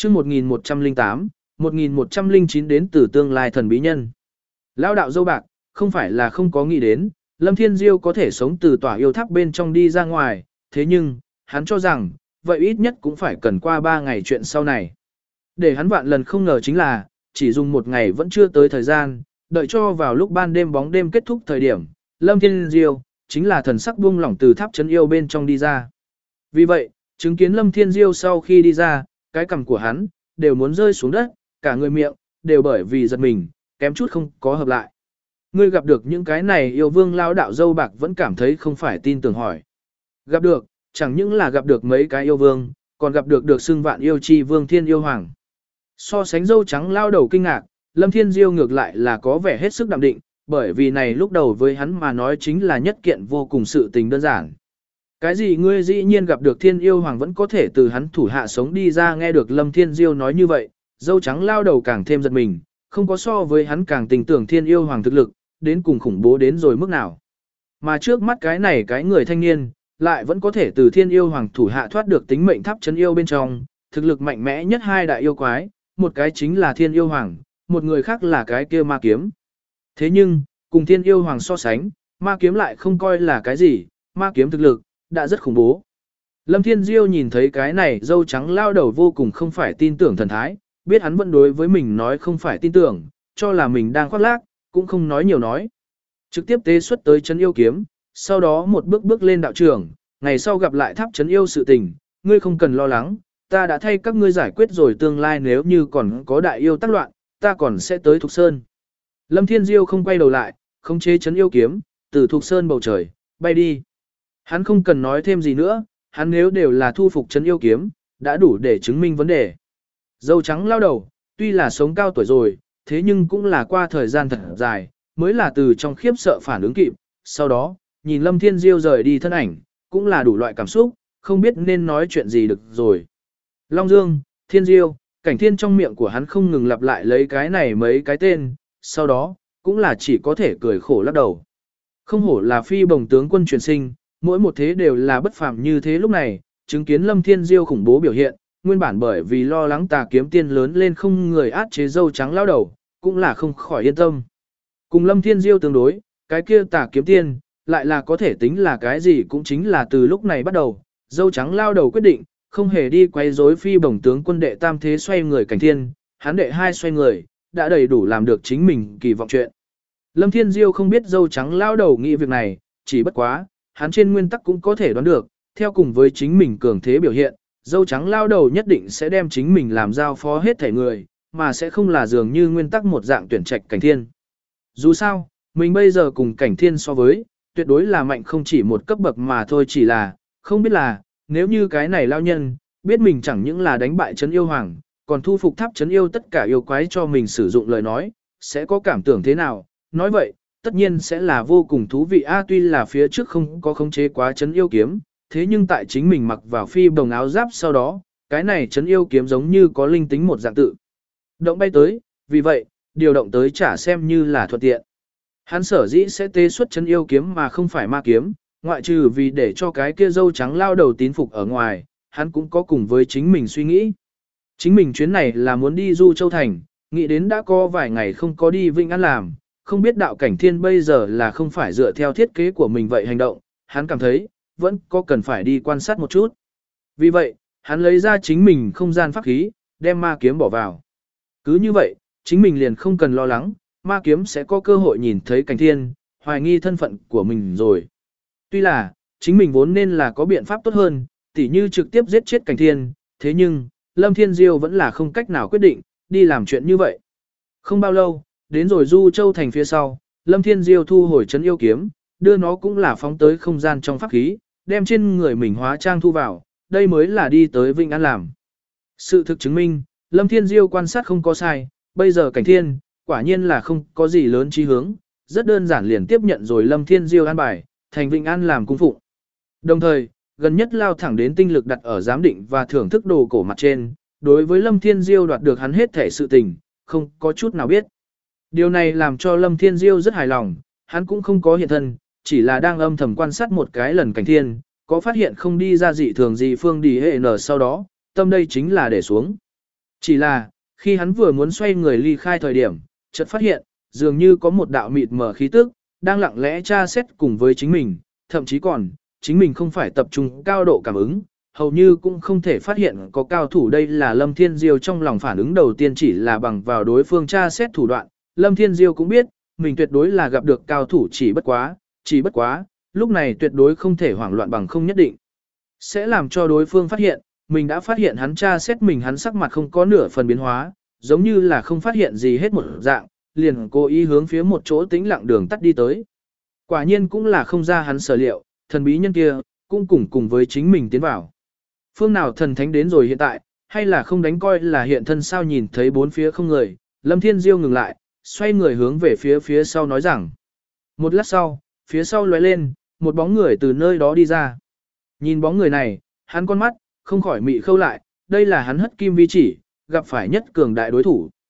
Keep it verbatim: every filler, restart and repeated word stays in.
chương một nghìn một trăm lẻ tám, một nghìn một trăm lẻ chín đến từ tương lai thần bí nhân. Lão đạo dâu bạc, không phải là không có nghĩ đến, Lâm Thiên Diêu có thể sống từ tòa yêu tháp bên trong đi ra ngoài, thế nhưng, hắn cho rằng, vậy ít nhất cũng phải cần qua ba ngày chuyện sau này. Để hắn vạn lần không ngờ chính là, chỉ dùng một ngày vẫn chưa tới thời gian, đợi cho vào lúc ban đêm bóng đêm kết thúc thời điểm, Lâm Thiên Diêu, chính là thần sắc buông lỏng từ tháp trấn yêu bên trong đi ra. Vì vậy, chứng kiến Lâm Thiên Diêu sau khi đi ra, cái cằm của hắn, đều muốn rơi xuống đất, cả người miệng, đều bởi vì giật mình, kém chút không có hợp lại. Ngươi gặp được những cái này yêu vương lao đạo dâu bạc vẫn cảm thấy không phải tin tưởng hỏi. Gặp được, chẳng những là gặp được mấy cái yêu vương, còn gặp được được xưng vạn yêu chi vương thiên yêu hoàng. So sánh dâu trắng lao đầu kinh ngạc, Lâm Thiên Diêu ngược lại là có vẻ hết sức đạm định, bởi vì này lúc đầu với hắn mà nói chính là nhất kiện vô cùng sự tình đơn giản. Cái gì ngươi dĩ nhiên gặp được thiên yêu hoàng vẫn có thể từ hắn thủ hạ sống đi ra, nghe được Lâm Thiên Diêu nói như vậy, dâu trắng lao đầu càng thêm giật mình, không có so với hắn càng tình tưởng thiên yêu hoàng thực lực, đến cùng khủng bố đến rồi mức nào. Mà trước mắt cái này cái người thanh niên, lại vẫn có thể từ thiên yêu hoàng thủ hạ thoát được tính mệnh tháp trấn yêu bên trong, thực lực mạnh mẽ nhất hai đại yêu quái, một cái chính là thiên yêu hoàng, một người khác là cái kia ma kiếm. Thế nhưng, cùng thiên yêu hoàng so sánh, ma kiếm lại không coi là cái gì, ma kiếm thực lực, đã rất khủng bố. Lâm Thiên Diêu nhìn thấy cái này dâu trắng lao đầu vô cùng không phải tin tưởng thần thái, biết hắn vẫn đối với mình nói không phải tin tưởng, cho là mình đang khoác lác, cũng không nói nhiều nói. Trực tiếp tế xuất tới trấn yêu kiếm, sau đó một bước bước lên đạo trường, ngày sau gặp lại tháp trấn yêu sự tình, ngươi không cần lo lắng, ta đã thay các ngươi giải quyết rồi, tương lai nếu như còn có đại yêu tác loạn, ta còn sẽ tới Thục Sơn. Lâm Thiên Diêu không quay đầu lại, không chế trấn yêu kiếm, từ Thục Sơn bầu trời, bay đi. Hắn không cần nói thêm gì nữa, hắn nếu đều là thu phục trấn yêu kiếm, đã đủ để chứng minh vấn đề. Dâu trắng lao đầu, tuy là sống cao tuổi rồi, thế nhưng cũng là qua thời gian thật dài, mới là từ trong khiếp sợ phản ứng kịp. Sau đó, nhìn Lâm Thiên Diêu rời đi thân ảnh, cũng là đủ loại cảm xúc, không biết nên nói chuyện gì được rồi. Long Dương, Thiên Diêu, Cảnh Thiên trong miệng của hắn không ngừng lặp lại lấy cái này mấy cái tên, sau đó, cũng là chỉ có thể cười khổ lắc đầu. Không hổ là phi bồng tướng quân truyền sinh, mỗi một thế đều là bất phàm như thế. Lúc này, chứng kiến Lâm Thiên Diêu khủng bố biểu hiện, nguyên bản bởi vì lo lắng tà kiếm tiên lớn lên không người át chế dâu trắng lao đầu, cũng là không khỏi yên tâm. Cùng Lâm Thiên Diêu tương đối, cái kia tà kiếm tiên, lại là có thể tính là cái gì, cũng chính là từ lúc này bắt đầu, dâu trắng lao đầu quyết định, không hề đi quay rối phi bổng tướng quân đệ tam thế xoay người Cảnh Thiên, hắn đệ hai xoay người, đã đầy đủ làm được chính mình kỳ vọng chuyện. Lâm Thiên Diêu không biết dâu trắng lao đầu nghĩ việc này, chỉ bất quá, hắn trên nguyên tắc cũng có thể đoán được, theo cùng với chính mình cường thế biểu hiện, dâu trắng lao đầu nhất định sẽ đem chính mình làm giao phó hết thể người, mà sẽ không là dường như nguyên tắc một dạng tuyển trạch Cảnh Thiên. Dù sao, mình bây giờ cùng Cảnh Thiên so với, tuyệt đối là mạnh không chỉ một cấp bậc mà thôi, chỉ là, không biết là, nếu như cái này lao nhân, biết mình chẳng những là đánh bại trấn yêu hoàng, còn thu phục tháp trấn yêu tất cả yêu quái cho mình sử dụng lời nói, sẽ có cảm tưởng thế nào. Nói vậy, tất nhiên sẽ là vô cùng thú vị a. Tuy là phía trước không có khống chế quá trấn yêu kiếm, thế nhưng tại chính mình mặc vào phi bồng áo giáp sau đó, cái này trấn yêu kiếm giống như có linh tính một dạng tự động bay tới, vì vậy, điều động tới chả xem như là thuận tiện. Hắn sở dĩ sẽ tế xuất trấn yêu kiếm mà không phải ma kiếm, ngoại trừ vì để cho cái kia dâu trắng lao đầu tín phục ở ngoài, hắn cũng có cùng với chính mình suy nghĩ. Chính mình chuyến này là muốn đi Du Châu Thành, nghĩ đến đã có vài ngày không có đi Vinh An làm, không biết đạo Cảnh Thiên bây giờ là không phải dựa theo thiết kế của mình vậy hành động, hắn cảm thấy, vẫn có cần phải đi quan sát một chút. Vì vậy, hắn lấy ra chính mình không gian pháp khí, đem ma kiếm bỏ vào. Cứ như vậy, chính mình liền không cần lo lắng, ma kiếm sẽ có cơ hội nhìn thấy Cảnh Thiên, hoài nghi thân phận của mình rồi. Tuy là, chính mình vốn nên là có biện pháp tốt hơn, tỉ như trực tiếp giết chết Cảnh Thiên, thế nhưng, Lâm Thiên Diêu vẫn là không cách nào quyết định, đi làm chuyện như vậy. Không bao lâu, đến rồi Du Châu Thành phía sau, Lâm Thiên Diêu thu hồi trấn yêu kiếm, đưa nó cũng là phóng tới không gian trong pháp khí, đem trên người mình hóa trang thu vào, đây mới là đi tới Vinh An làm. Sự thực chứng minh, Lâm Thiên Diêu quan sát không có sai, bây giờ Cảnh Thiên, quả nhiên là không có gì lớn chí hướng, rất đơn giản liền tiếp nhận rồi Lâm Thiên Diêu an bài, thành Vinh An làm cung phụng. Đồng thời, gần nhất lao thẳng đến tinh lực đặt ở giám định và thưởng thức đồ cổ mặt trên, đối với Lâm Thiên Diêu đoạt được hắn hết thể sự tình, không có chút nào biết. Điều này làm cho Lâm Thiên Diêu rất hài lòng, hắn cũng không có hiện thân, chỉ là đang âm thầm quan sát một cái lần Cảnh Thiên, có phát hiện không đi ra dị thường gì phương đi hệ nở sau đó, tâm đây chính là để xuống. Chỉ là, khi hắn vừa muốn xoay người ly khai thời điểm, chợt phát hiện, dường như có một đạo mịt mờ khí tức, đang lặng lẽ tra xét cùng với chính mình, thậm chí còn, chính mình không phải tập trung cao độ cảm ứng, hầu như cũng không thể phát hiện có cao thủ. Đây là Lâm Thiên Diêu trong lòng phản ứng đầu tiên, chỉ là bằng vào đối phương tra xét thủ đoạn, Lâm Thiên Diêu cũng biết, mình tuyệt đối là gặp được cao thủ, chỉ bất quá, chỉ bất quá, lúc này tuyệt đối không thể hoảng loạn bằng không nhất định sẽ làm cho đối phương phát hiện, mình đã phát hiện hắn tra xét mình. Hắn sắc mặt không có nửa phần biến hóa, giống như là không phát hiện gì hết một dạng, liền cố ý hướng phía một chỗ tĩnh lặng đường tắt đi tới. Quả nhiên cũng là không ra hắn sở liệu, thần bí nhân kia cũng cùng cùng với chính mình tiến vào. Phương nào thần thánh đến rồi hiện tại, hay là không đánh coi là hiện thân sao? Nhìn thấy bốn phía không người, Lâm Thiên Diêu ngừng lại, xoay người hướng về phía phía sau nói rằng. Một lát sau, phía sau lóe lên, một bóng người từ nơi đó đi ra. Nhìn bóng người này, hắn con mắt không khỏi mị khâu lại, đây là hắn Hất Kim Vi Chỉ, gặp phải nhất cường đại đối thủ.